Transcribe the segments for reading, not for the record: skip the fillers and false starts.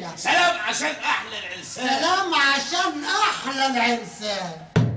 سلام عشان احلى العرسان. سلام عشان احلى العرسان.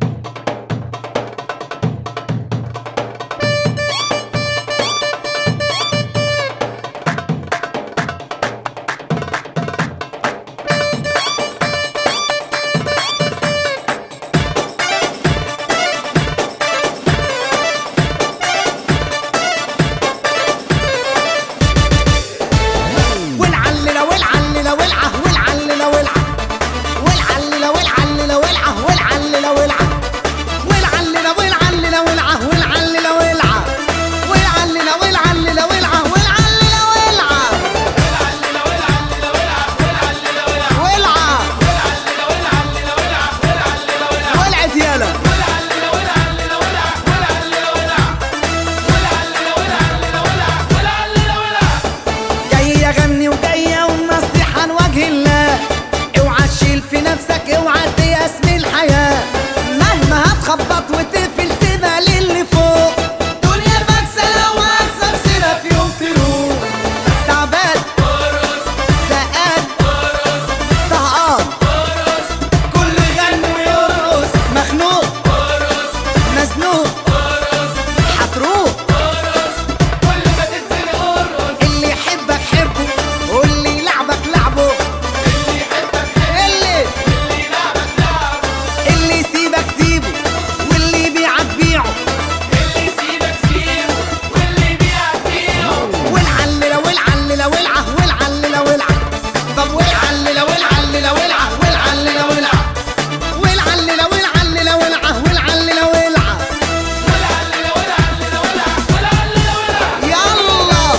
خبط وتقفل تبقى للي فوق. دنيا مكسلة وأكسب سنة في يوم تروح. تعبان ارقص، زقان ارقص، طهقان ارقص، كل يغني ويرقص. مخنوق ارقص، مزنوق ارقص، هتروح ارقص، كل ما تنزل ارقص. اللي يحبك حبه واللي يلعبك لعبه. اللي يحبك حبه اللي يلعبك لعبه. اللي يسيبك سيبه واللي يبيعك بيعه. اللي يسيبك سيبه واللي يبيعك بيعه. والعللة والعللة والعه والعللة والعه. طب والعللة والعللة والعه والعللة والعه. والعللة والعللة والعه والعللة والعه. والعللة والعللة والعه والعللة والعه. يلا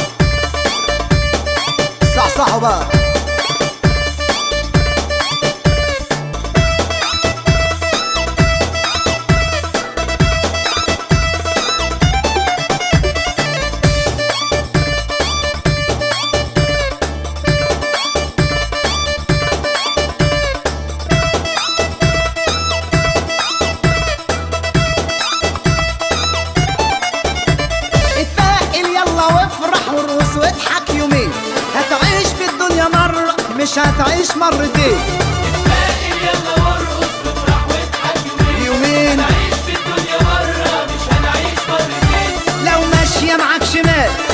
صحصحوا بقى. وارقص واضحك يومين. هتعيش في الدنيا مرة مش هتعيش مرتين. اتفائل يلا وارقص وافرح واضحك يومين. هتعيش في الدنيا مرة مش هنعيش مرتين. لو ماشية معاك شمال